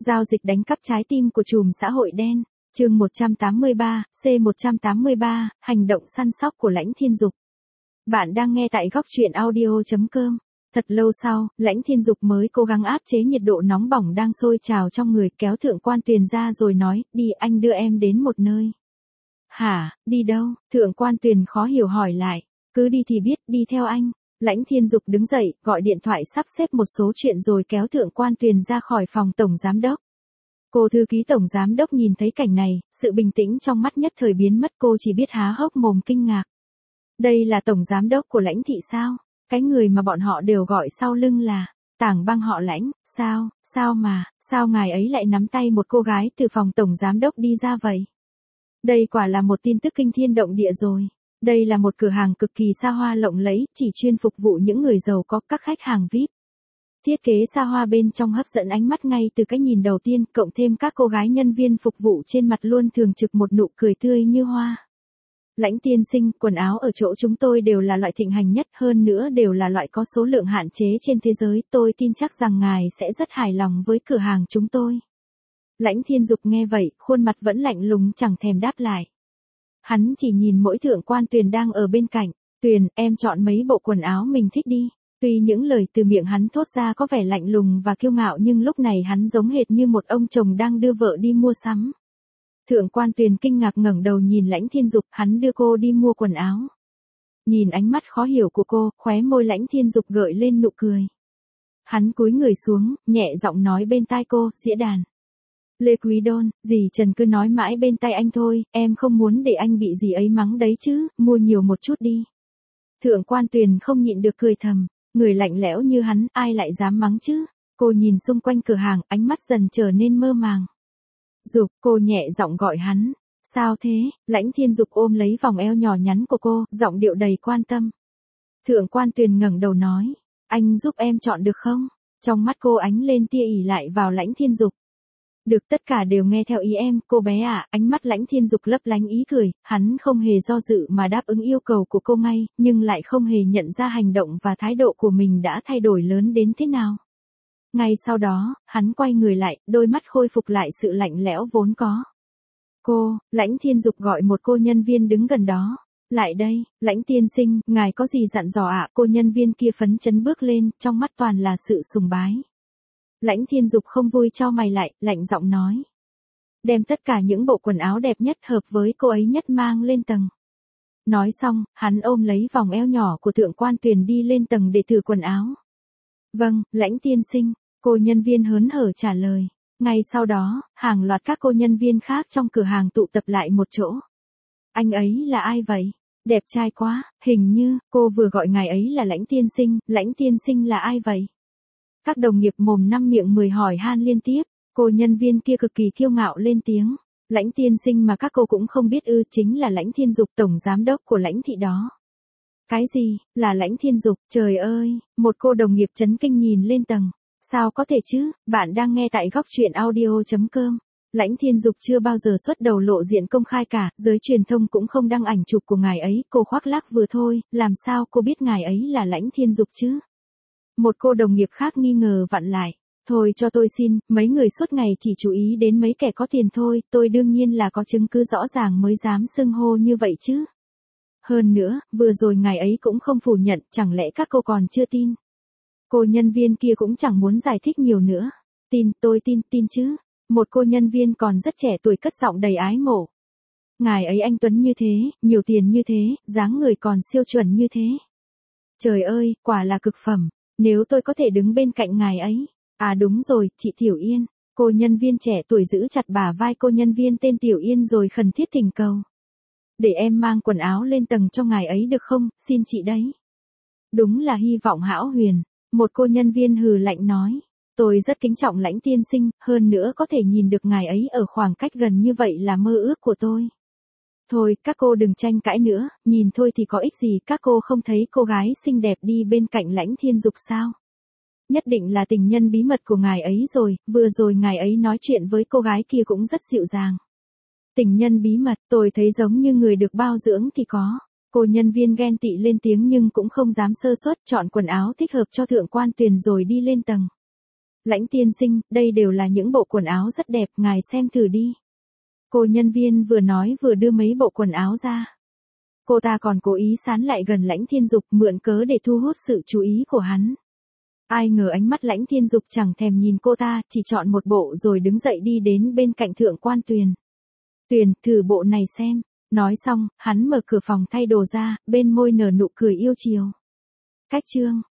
Giao dịch đánh cắp trái tim của trùm xã hội đen. Chương 183, C183, hành động săn sóc của Lãnh Thiên Dục. Bạn đang nghe tại góc truyện audio.com. Thật lâu sau, Lãnh Thiên Dục mới cố gắng áp chế nhiệt độ nóng bỏng đang sôi trào trong người, kéo Thượng Quan Tuyền ra rồi nói, đi anh đưa em đến một nơi. Hả, đi đâu? Thượng Quan Tuyền khó hiểu hỏi lại. Cứ đi thì biết, đi theo anh. Lãnh Thiên Dục đứng dậy, gọi điện thoại sắp xếp một số chuyện rồi kéo Thượng Quan Tuyền ra khỏi phòng tổng giám đốc. Cô thư ký tổng giám đốc nhìn thấy cảnh này, sự bình tĩnh trong mắt nhất thời biến mất, cô chỉ biết há hốc mồm kinh ngạc. Đây là tổng giám đốc của Lãnh thị sao? Cái người mà bọn họ đều gọi sau lưng là Tảng Băng họ Lãnh, sao ngài ấy lại nắm tay một cô gái từ phòng tổng giám đốc đi ra vậy? Đây quả là một tin tức kinh thiên động địa rồi. Đây là một cửa hàng cực kỳ xa hoa lộng lẫy, chỉ chuyên phục vụ những người giàu có, các khách hàng VIP. Thiết kế xa hoa bên trong hấp dẫn ánh mắt ngay từ cái nhìn đầu tiên, cộng thêm các cô gái nhân viên phục vụ trên mặt luôn thường trực một nụ cười tươi như hoa. Lãnh tiên sinh, quần áo ở chỗ chúng tôi đều là loại thịnh hành nhất, hơn nữa đều là loại có số lượng hạn chế trên thế giới, tôi tin chắc rằng ngài sẽ rất hài lòng với cửa hàng chúng tôi. Lãnh Thiên Dục nghe vậy, khuôn mặt vẫn lạnh lùng chẳng thèm đáp lại. Hắn chỉ nhìn mỗi Thượng Quan Tuyền đang ở bên cạnh. Tuyền, em chọn mấy bộ quần áo mình thích đi. Tuy những lời từ miệng hắn thốt ra có vẻ lạnh lùng và kiêu ngạo nhưng lúc này hắn giống hệt như một ông chồng đang đưa vợ đi mua sắm. Thượng Quan Tuyền kinh ngạc ngẩng đầu nhìn Lãnh Thiên Dục, hắn đưa cô đi mua quần áo. Nhìn ánh mắt khó hiểu của cô, khóe môi Lãnh Thiên Dục gợi lên nụ cười. Hắn cúi người xuống, nhẹ giọng nói bên tai cô, dĩa đàn. Lê Quý Đôn, dì Trần cứ nói mãi bên tai anh thôi, em không muốn để anh bị dì ấy mắng đấy chứ, mua nhiều một chút đi. Thượng Quan Tuyền không nhịn được cười thầm, người lạnh lẽo như hắn, ai lại dám mắng chứ? Cô nhìn xung quanh cửa hàng, ánh mắt dần trở nên mơ màng. Dục, cô nhẹ giọng gọi hắn. Sao thế? Lãnh Thiên Dục ôm lấy vòng eo nhỏ nhắn của cô, giọng điệu đầy quan tâm. Thượng Quan Tuyền ngẩng đầu nói, anh giúp em chọn được không? Trong mắt cô ánh lên tia ỉ lại vào Lãnh Thiên Dục. Được, tất cả đều nghe theo ý em, cô bé ạ. Ánh mắt Lãnh Thiên Dục lấp lánh ý cười, hắn không hề do dự mà đáp ứng yêu cầu của cô ngay, nhưng lại không hề nhận ra hành động và thái độ của mình đã thay đổi lớn đến thế nào. Ngay sau đó, hắn quay người lại, đôi mắt khôi phục lại sự lạnh lẽo vốn có. Cô, Lãnh Thiên Dục gọi một cô nhân viên đứng gần đó. Lại đây, Lãnh tiên sinh, ngài có gì dặn dò ạ? Cô nhân viên kia phấn chấn bước lên, trong mắt toàn là sự sùng bái. Lãnh Thiên Dục không vui chau mày lại, lạnh giọng nói. Đem tất cả những bộ quần áo đẹp nhất hợp với cô ấy nhất mang lên tầng. Nói xong, hắn ôm lấy vòng eo nhỏ của Thượng Quan Tuyền đi lên tầng để thử quần áo. Vâng, Lãnh tiên sinh, cô nhân viên hớn hở trả lời. Ngay sau đó, hàng loạt các cô nhân viên khác trong cửa hàng tụ tập lại một chỗ. Anh ấy là ai vậy? Đẹp trai quá, hình như, cô vừa gọi ngài ấy là Lãnh tiên sinh là ai vậy? Các đồng nghiệp mồm năm miệng mười hỏi han liên tiếp, cô nhân viên kia cực kỳ kiêu ngạo lên tiếng, Lãnh tiên sinh mà các cô cũng không biết ư? Chính là Lãnh Thiên Dục, tổng giám đốc của Lãnh thị đó. Cái gì, là Lãnh Thiên Dục? Trời ơi, một cô đồng nghiệp chấn kinh nhìn lên tầng, sao có thể chứ? Bạn đang nghe tại góc truyện audio.com. Lãnh Thiên Dục chưa bao giờ xuất đầu lộ diện công khai cả, giới truyền thông cũng không đăng ảnh chụp của ngài ấy, cô khoác lác vừa thôi, làm sao cô biết ngài ấy là Lãnh Thiên Dục chứ? Một cô đồng nghiệp khác nghi ngờ vặn lại. Thôi cho tôi xin, mấy người suốt ngày chỉ chú ý đến mấy kẻ có tiền thôi, tôi đương nhiên là có chứng cứ rõ ràng mới dám xưng hô như vậy chứ. Hơn nữa, vừa rồi ngài ấy cũng không phủ nhận, chẳng lẽ các cô còn chưa tin? Cô nhân viên kia cũng chẳng muốn giải thích nhiều nữa. Tin, tôi tin chứ. Một cô nhân viên còn rất trẻ tuổi cất giọng đầy ái mộ. Ngài ấy anh tuấn như thế, nhiều tiền như thế, dáng người còn siêu chuẩn như thế. Trời ơi, quả là cực phẩm. Nếu tôi có thể đứng bên cạnh ngài ấy. À đúng rồi, chị Tiểu Yên. Cô nhân viên trẻ tuổi giữ chặt bả vai cô nhân viên tên Tiểu Yên rồi khẩn thiết thỉnh cầu. Để em mang quần áo lên tầng cho ngài ấy được không, xin chị đấy. Đúng là hy vọng hão huyền. Một cô nhân viên hừ lạnh nói. Tôi rất kính trọng Lãnh tiên sinh, hơn nữa có thể nhìn được ngài ấy ở khoảng cách gần như vậy là mơ ước của tôi. Thôi, các cô đừng tranh cãi nữa, nhìn thôi thì có ích gì, các cô không thấy cô gái xinh đẹp đi bên cạnh Lãnh Thiên Dục sao? Nhất định là tình nhân bí mật của ngài ấy rồi, vừa rồi ngài ấy nói chuyện với cô gái kia cũng rất dịu dàng. Tình nhân bí mật, tôi thấy giống như người được bao dưỡng thì có. Cô nhân viên ghen tị lên tiếng nhưng cũng không dám sơ suất, chọn quần áo thích hợp cho Thượng Quan Tuyền rồi đi lên tầng. Lãnh tiên sinh, đây đều là những bộ quần áo rất đẹp, ngài xem thử đi. Cô nhân viên vừa nói vừa đưa mấy bộ quần áo ra. Cô ta còn cố ý sán lại gần Lãnh Thiên Dục mượn cớ để thu hút sự chú ý của hắn. Ai ngờ ánh mắt Lãnh Thiên Dục chẳng thèm nhìn cô ta, chỉ chọn một bộ rồi đứng dậy đi đến bên cạnh Thượng quan Tuyền. Tuyền, thử bộ này xem. Nói xong, hắn mở cửa phòng thay đồ ra, bên môi nở nụ cười yêu chiều. Cách chương